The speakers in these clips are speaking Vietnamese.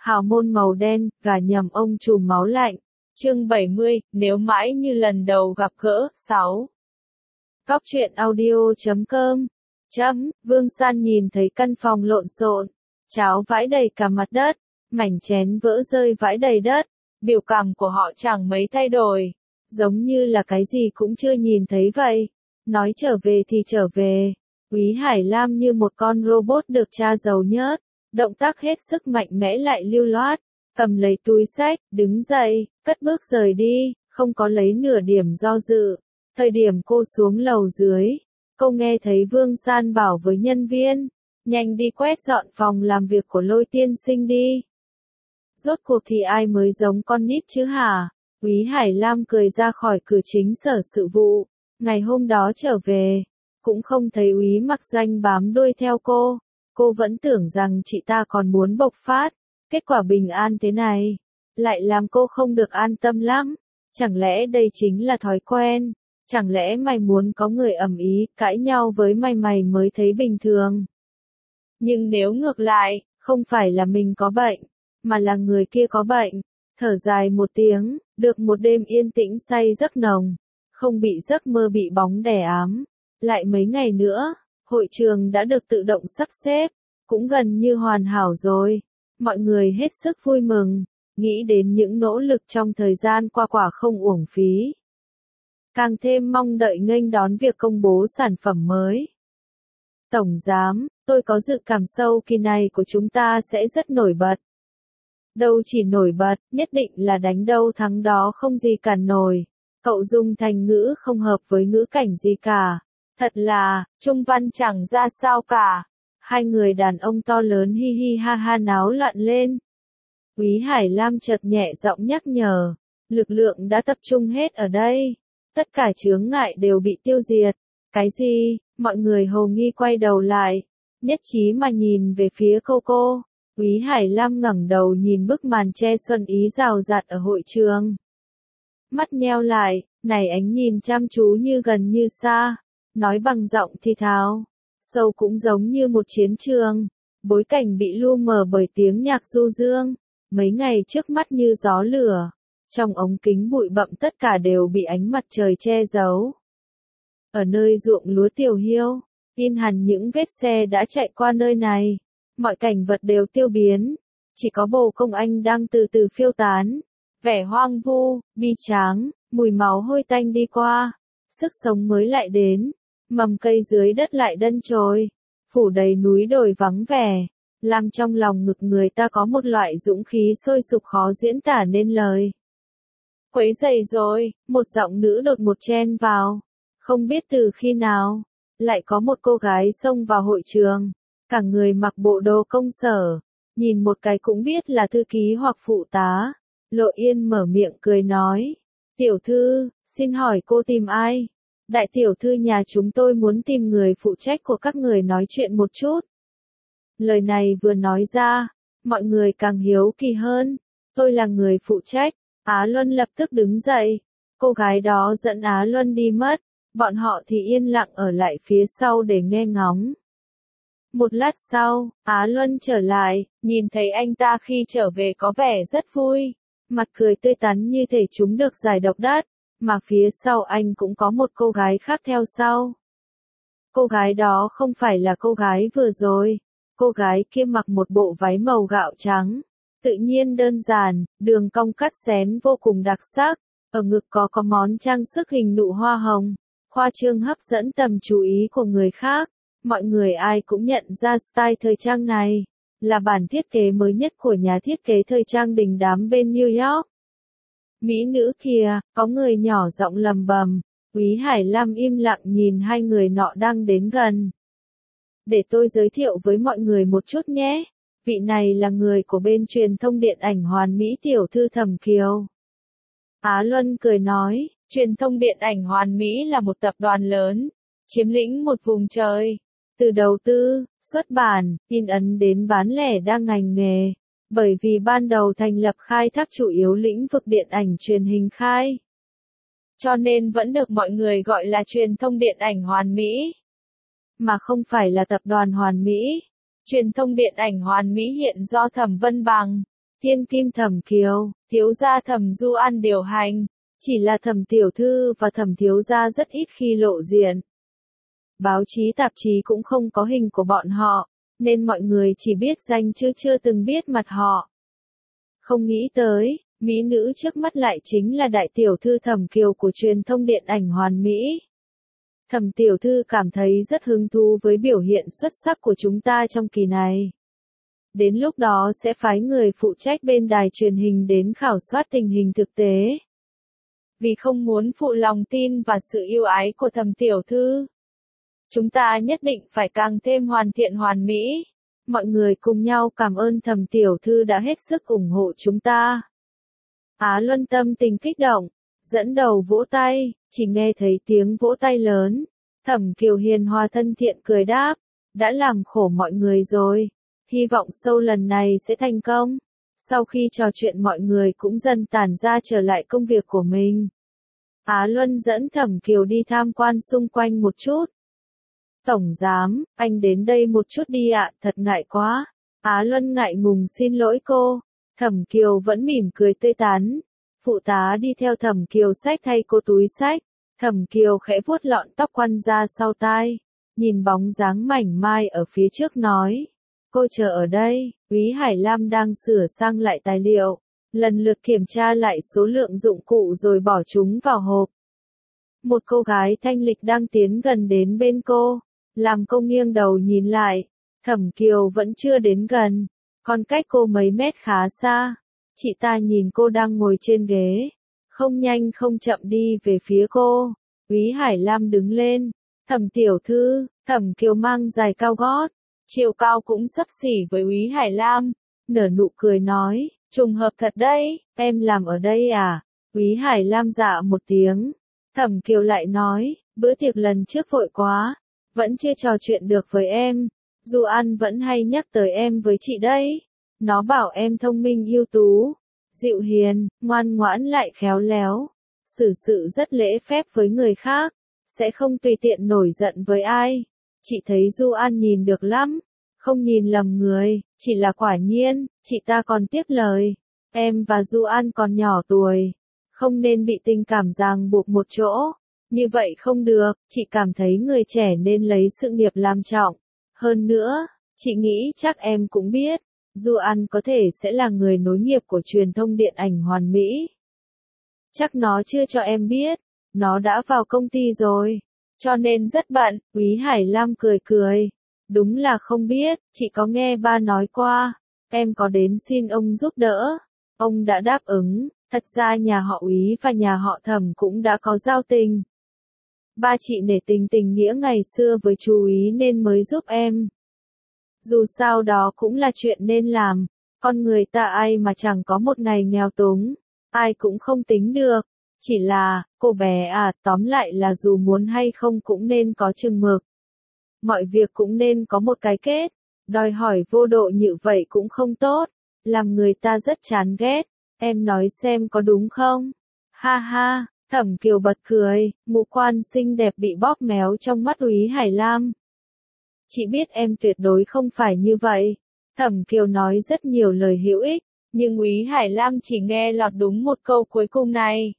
hào môn màu đen, gà nhầm ông trùm máu lạnh. Chương 70, nếu mãi như lần đầu gặp gỡ, 6. Góc truyện audio.com. Vương San nhìn thấy căn phòng lộn xộn, cháo vãi đầy cả mặt đất, mảnh chén vỡ rơi vãi đầy đất, biểu cảm của họ chẳng mấy thay đổi, giống như là cái gì cũng chưa nhìn thấy vậy. Nói trở về thì trở về, Úy Hải Lam như một con robot được tra dầu nhớt, động tác hết sức mạnh mẽ lại lưu loát, cầm lấy túi xách, đứng dậy, cất bước rời đi, không có lấy nửa điểm do dự. Thời điểm cô xuống lầu dưới, cô nghe thấy Vương San bảo với nhân viên, nhanh đi quét dọn phòng làm việc của Lôi tiên sinh đi. Rốt cuộc thì ai mới giống con nít chứ hả? Úy Hải Lam cười ra khỏi cửa chính sở sự vụ, ngày hôm đó trở về, cũng không thấy Úy Mặc Doanh bám đuôi theo cô vẫn tưởng rằng chị ta còn muốn bộc phát, kết quả bình an thế này, lại làm cô không được an tâm lắm. Chẳng lẽ đây chính là thói quen? Chẳng lẽ mày muốn có người ầm ĩ, cãi nhau với mày mới thấy bình thường? Nhưng nếu ngược lại, không phải là mình có bệnh, mà là người kia có bệnh, thở dài một tiếng, được một đêm yên tĩnh say giấc nồng, không bị giấc mơ bị bóng đè ám. Lại mấy ngày nữa, hội trường đã được tự động sắp xếp, cũng gần như hoàn hảo rồi. Mọi người hết sức vui mừng, nghĩ đến những nỗ lực trong thời gian qua quả không uổng phí. Càng thêm mong đợi nghênh đón việc công bố sản phẩm mới. Tổng giám, tôi có dự cảm sâu kỳ này của chúng ta sẽ rất nổi bật. Đâu chỉ nổi bật, nhất định là đánh đâu thắng đó không gì cản nổi. Cậu dùng thành ngữ không hợp với ngữ cảnh gì cả. Thật là, trung văn chẳng ra sao cả. Hai người đàn ông to lớn hi hi ha ha náo loạn lên. Úy Hải Lam chợt nhẹ giọng nhắc nhở, lực lượng đã tập trung hết ở đây. Tất cả chướng ngại đều bị tiêu diệt. Cái gì? Mọi người hồ nghi quay đầu lại, nhất trí mà nhìn về phía cô. Úy Hải Lam ngẩng đầu nhìn bức màn che xuân ý rào rạt ở hội trường. Mắt nheo lại, này ánh nhìn chăm chú như gần như xa, nói bằng giọng thi tháo, sâu cũng giống như một chiến trường, bối cảnh bị lu mờ bởi tiếng nhạc du dương, mấy ngày trước mắt như gió lửa, trong ống kính bụi bặm tất cả đều bị ánh mặt trời che giấu. Ở nơi ruộng lúa Tiểu Hiêu, in hẳn những vết xe đã chạy qua nơi này, mọi cảnh vật đều tiêu biến, chỉ có bồ công anh đang từ từ phiêu tán, vẻ hoang vu, bi tráng, mùi máu hôi tanh đi qua, sức sống mới lại đến, mầm cây dưới đất lại đân trồi, phủ đầy núi đồi vắng vẻ, làm trong lòng ngực người ta có một loại dũng khí sôi sục khó diễn tả nên lời. Quấy rầy rồi, một giọng nữ đột ngột chen vào, không biết từ khi nào, lại có một cô gái xông vào hội trường, cả người mặc bộ đồ công sở, nhìn một cái cũng biết là thư ký hoặc phụ tá. Lộ Yên mở miệng cười nói, tiểu thư, xin hỏi cô tìm ai? Đại tiểu thư nhà chúng tôi muốn tìm người phụ trách của các người nói chuyện một chút. Lời này vừa nói ra, mọi người càng hiếu kỳ hơn, tôi là người phụ trách. Á Luân lập tức đứng dậy, cô gái đó dẫn Á Luân đi mất, bọn họ thì yên lặng ở lại phía sau để nghe ngóng. Một lát sau, Á Luân trở lại, nhìn thấy anh ta khi trở về có vẻ rất vui, mặt cười tươi tắn như thể chúng được giải độc đắc, mà phía sau anh cũng có một cô gái khác theo sau. Cô gái đó không phải là cô gái vừa rồi, cô gái kia mặc một bộ váy màu gạo trắng, tự nhiên đơn giản, đường cong cắt xén vô cùng đặc sắc, ở ngực có món trang sức hình nụ hoa hồng, khoa trương hấp dẫn tầm chú ý của người khác. Mọi người ai cũng nhận ra style thời trang này, là bản thiết kế mới nhất của nhà thiết kế thời trang đình đám bên New York. Mỹ nữ kìa, có người nhỏ giọng lầm bầm, Úy Hải Lam im lặng nhìn hai người nọ đang đến gần. Để tôi giới thiệu với mọi người một chút nhé, vị này là người của bên truyền thông điện ảnh Hoàn Mỹ tiểu thư Thẩm Kiều. Á Luân cười nói, truyền thông điện ảnh Hoàn Mỹ là một tập đoàn lớn, chiếm lĩnh một vùng trời. Từ đầu tư, xuất bản, in ấn đến bán lẻ đa ngành nghề, bởi vì ban đầu thành lập khai thác chủ yếu lĩnh vực điện ảnh truyền hình khai. Cho nên vẫn được mọi người gọi là truyền thông điện ảnh Hoàn Mỹ, mà không phải là tập đoàn Hoàn Mỹ. Truyền thông điện ảnh Hoàn Mỹ hiện do Thẩm Vân Bằng, Thiên kim Thẩm Kiều, thiếu gia Thẩm Du An điều hành, chỉ là Thẩm tiểu thư và Thẩm thiếu gia rất ít khi lộ diện. Báo chí tạp chí cũng không có hình của bọn họ, nên mọi người chỉ biết danh chứ chưa từng biết mặt họ. Không nghĩ tới, mỹ nữ trước mắt lại chính là đại tiểu thư Thẩm Kiều của truyền thông điện ảnh Hoàn Mỹ. Thẩm tiểu thư cảm thấy rất hứng thú với biểu hiện xuất sắc của chúng ta trong kỳ này. Đến lúc đó sẽ phái người phụ trách bên đài truyền hình đến khảo soát tình hình thực tế. Vì không muốn phụ lòng tin và sự yêu ái của Thẩm tiểu thư, chúng ta nhất định phải càng thêm hoàn thiện hoàn mỹ. Mọi người cùng nhau cảm ơn Thẩm tiểu thư đã hết sức ủng hộ chúng ta. Á Luân tâm tình kích động, dẫn đầu vỗ tay, chỉ nghe thấy tiếng vỗ tay lớn. Thẩm Kiều hiền hòa thân thiện cười đáp, đã làm khổ mọi người rồi, hy vọng show lần này sẽ thành công. Sau khi trò chuyện mọi người cũng dần tản ra trở lại công việc của mình. Á Luân dẫn Thẩm Kiều đi tham quan xung quanh một chút. Tổng giám, anh đến đây một chút đi ạ, thật ngại quá. Á Luân ngại ngùng xin lỗi cô. Thẩm Kiều vẫn mỉm cười tươi tắn. Phụ tá đi theo Thẩm Kiều xách thay cô túi xách. Thẩm Kiều khẽ vuốt lọn tóc quăn ra sau tai, nhìn bóng dáng mảnh mai ở phía trước nói. Cô chờ ở đây, Úy Hải Lam đang sửa sang lại tài liệu, lần lượt kiểm tra lại số lượng dụng cụ rồi bỏ chúng vào hộp. Một cô gái thanh lịch đang tiến gần đến bên cô, làm cô nghiêng đầu nhìn lại. Thẩm Kiều vẫn chưa đến gần, còn cách cô mấy mét khá xa. Chị ta nhìn cô đang ngồi trên ghế, không nhanh không chậm đi về phía cô. Úy Hải Lam đứng lên. Thẩm tiểu thư, Thẩm Kiều mang giày cao gót, chiều cao cũng xấp xỉ với Úy Hải Lam, nở nụ cười nói, trùng hợp thật đấy, em làm ở đây à? Úy Hải Lam dạ một tiếng. Thẩm Kiều lại nói, bữa tiệc lần trước vội quá, vẫn chưa trò chuyện được với em. Du An vẫn hay nhắc tới em với chị đấy. Nó bảo em thông minh ưu tú, dịu hiền, ngoan ngoãn lại khéo léo, xử sự rất lễ phép với người khác, sẽ không tùy tiện nổi giận với ai. Chị thấy Du An nhìn được lắm, không nhìn lầm người, chỉ là quả nhiên, chị ta còn tiếp lời. Em và Du An còn nhỏ tuổi, không nên bị tình cảm ràng buộc một chỗ. Như vậy không được, chị cảm thấy người trẻ nên lấy sự nghiệp làm trọng. Hơn nữa, chị nghĩ chắc em cũng biết, Du An có thể sẽ là người nối nghiệp của truyền thông điện ảnh Hoàn Mỹ. Chắc nó chưa cho em biết, nó đã vào công ty rồi, cho nên rất bận. Úy Hải Lam cười cười. Đúng là không biết, chị có nghe ba nói qua, em có đến xin ông giúp đỡ. Ông đã đáp ứng, thật ra nhà họ Úy và nhà họ Thẩm cũng đã có giao tình. Ba chị nể tình tình nghĩa ngày xưa với chú Úy nên mới giúp em. Dù sao đó cũng là chuyện nên làm, con người ta ai mà chẳng có một ngày nghèo túng, ai cũng không tính được. Chỉ là, cô bé à, tóm lại là dù muốn hay không cũng nên có chừng mực. Mọi việc cũng nên có một cái kết, đòi hỏi vô độ như vậy cũng không tốt, làm người ta rất chán ghét. Em nói xem có đúng không? Ha ha, Thẩm Kiều bật cười, ngũ quan xinh đẹp bị bóp méo trong mắt Úy Hải Lam. Chị biết em tuyệt đối không phải như vậy. Thẩm Kiều nói rất nhiều lời hữu ích, nhưng Úy Hải Lam chỉ nghe lọt đúng một câu cuối cùng này.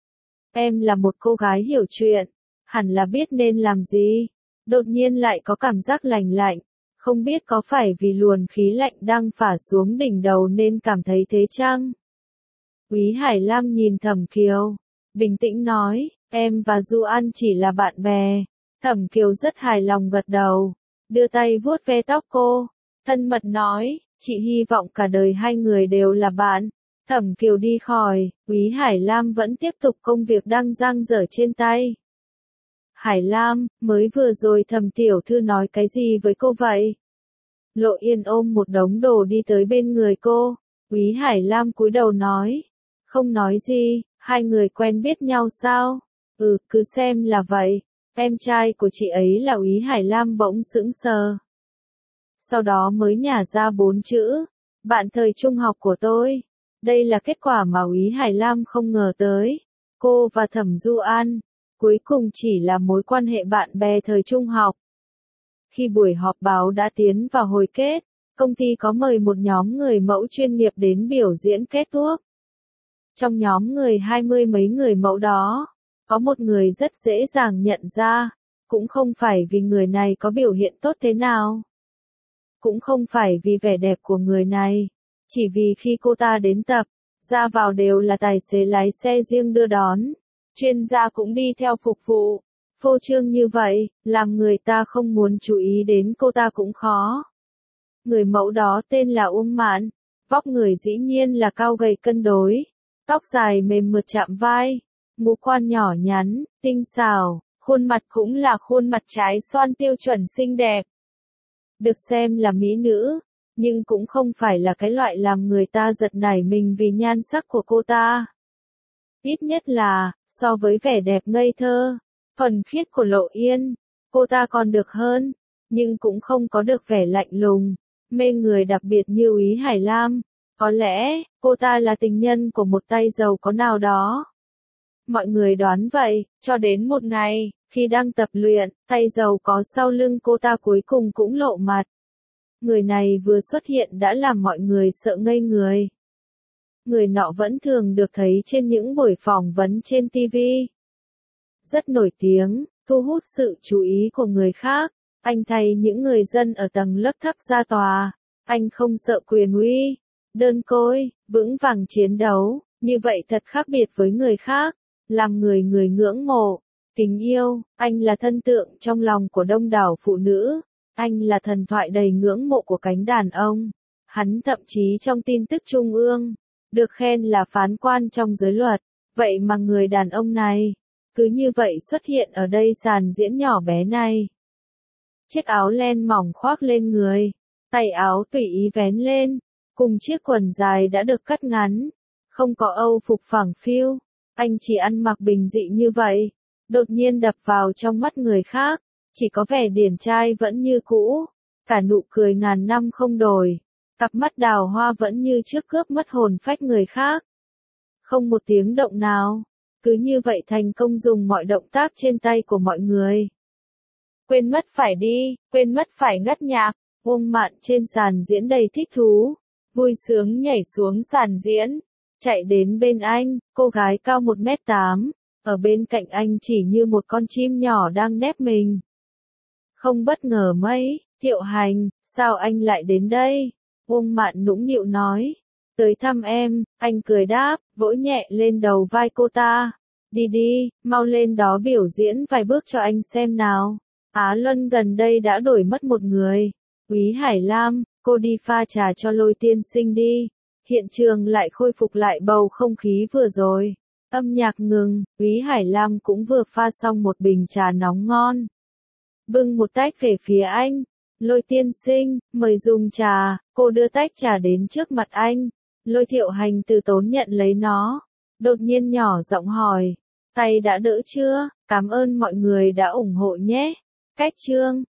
Em là một cô gái hiểu chuyện, hẳn là biết nên làm gì. Đột nhiên lại có cảm giác lành lạnh, không biết có phải vì luồng khí lạnh đang phả xuống đỉnh đầu nên cảm thấy thế chăng? Úy Hải Lam nhìn Thẩm Kiều, bình tĩnh nói, em và Du An chỉ là bạn bè. Thẩm Kiều rất hài lòng gật đầu, đưa tay vuốt ve tóc cô, thân mật nói, chị hy vọng cả đời hai người đều là bạn. Thẩm Kiều đi khỏi, Úy Hải Lam vẫn tiếp tục công việc đang dang dở trên tay. Hải Lam, mới vừa rồi Thẩm tiểu thư nói cái gì với cô vậy? Lộ Yên ôm một đống đồ đi tới bên người cô. Úy Hải Lam cúi đầu nói, không nói gì, hai người quen biết nhau sao? Cứ xem là vậy. Em trai của chị ấy là Úy Hải Lam bỗng sững sờ. Sau đó mới nhả ra 4 chữ, bạn thời trung học của tôi. Đây là kết quả mà Úy Hải Lam không ngờ tới. Cô và Thẩm Du An, cuối cùng chỉ là mối quan hệ bạn bè thời trung học. Khi buổi họp báo đã tiến vào hồi kết, công ty có mời một nhóm người mẫu chuyên nghiệp đến biểu diễn catwalk. Trong nhóm người 20 mấy người mẫu đó, có một người rất dễ dàng nhận ra, cũng không phải vì người này có biểu hiện tốt thế nào. Cũng không phải vì vẻ đẹp của người này, chỉ vì khi cô ta đến tập, ra vào đều là tài xế lái xe riêng đưa đón, chuyên gia cũng đi theo phục vụ. Phô trương như vậy, làm người ta không muốn chú ý đến cô ta cũng khó. Người mẫu đó tên là Uông Mạn, vóc người dĩ nhiên là cao gầy cân đối, tóc dài mềm mượt chạm vai, ngũ quan nhỏ nhắn, tinh xảo, khuôn mặt cũng là khuôn mặt trái xoan tiêu chuẩn xinh đẹp. Được xem là mỹ nữ, nhưng cũng không phải là cái loại làm người ta giật nảy mình vì nhan sắc của cô ta. Ít nhất là, so với vẻ đẹp ngây thơ, thuần khiết của Lộ Yên, cô ta còn được hơn, nhưng cũng không có được vẻ lạnh lùng, mê người đặc biệt như Úy Hải Lam. Có lẽ, cô ta là tình nhân của một tay giàu có nào đó. Mọi người đoán vậy, cho đến một ngày, khi đang tập luyện, tay giàu có sau lưng cô ta cuối cùng cũng lộ mặt. Người này vừa xuất hiện đã làm mọi người sợ ngây người. Người nọ vẫn thường được thấy trên những buổi phỏng vấn trên TV. Rất nổi tiếng, thu hút sự chú ý của người khác. Anh thay những người dân ở tầng lớp thấp ra tòa. Anh không sợ quyền uy, đơn côi, vững vàng chiến đấu. Như vậy thật khác biệt với người khác, làm người người ngưỡng mộ, kính yêu. Anh là thân tượng trong lòng của đông đảo phụ nữ. Anh là thần thoại đầy ngưỡng mộ của cánh đàn ông. Hắn thậm chí trong tin tức trung ương, được khen là phán quan trong giới luật. Vậy mà người đàn ông này, cứ như vậy xuất hiện ở đây sàn diễn nhỏ bé này. Chiếc áo len mỏng khoác lên người, tay áo tùy ý vén lên, cùng chiếc quần dài đã được cắt ngắn, không có âu phục phẳng phiu. Anh chỉ ăn mặc bình dị như vậy, đột nhiên đập vào trong mắt người khác, chỉ có vẻ điển trai vẫn như cũ, cả nụ cười ngàn năm không đổi, cặp mắt đào hoa vẫn như trước cướp mất hồn phách người khác. Không một tiếng động nào, cứ như vậy thành công dùng mọi động tác trên tay của mọi người. Quên mất phải đi, quên mất phải ngất nhạc, Uông Mạn trên sàn diễn đầy thích thú, vui sướng nhảy xuống sàn diễn, chạy đến bên anh, cô gái cao 1m8, ở bên cạnh anh chỉ như một con chim nhỏ đang nép mình. Không bất ngờ mấy, Thiệu Hành, sao anh lại đến đây? Uông Mạn nũng nịu nói. Tới thăm em, anh cười đáp, vỗ nhẹ lên đầu vai cô ta. Đi đi, mau lên đó biểu diễn vài bước cho anh xem nào. Á Luân gần đây đã đổi mất một người. Úy Hải Lam, cô đi pha trà cho Lôi tiên sinh đi. Hiện trường lại khôi phục lại bầu không khí vừa rồi. Âm nhạc ngừng, Úy Hải Lam cũng vừa pha xong một bình trà nóng ngon. Bưng một tách về phía anh. Lôi tiên sinh, mời dùng trà. Cô đưa tách trà đến trước mặt anh. Lôi Thiệu Hành từ tốn nhận lấy nó. Đột nhiên nhỏ giọng hỏi. Tay đã đỡ chưa? Cảm ơn mọi người đã ủng hộ nhé. Cách chương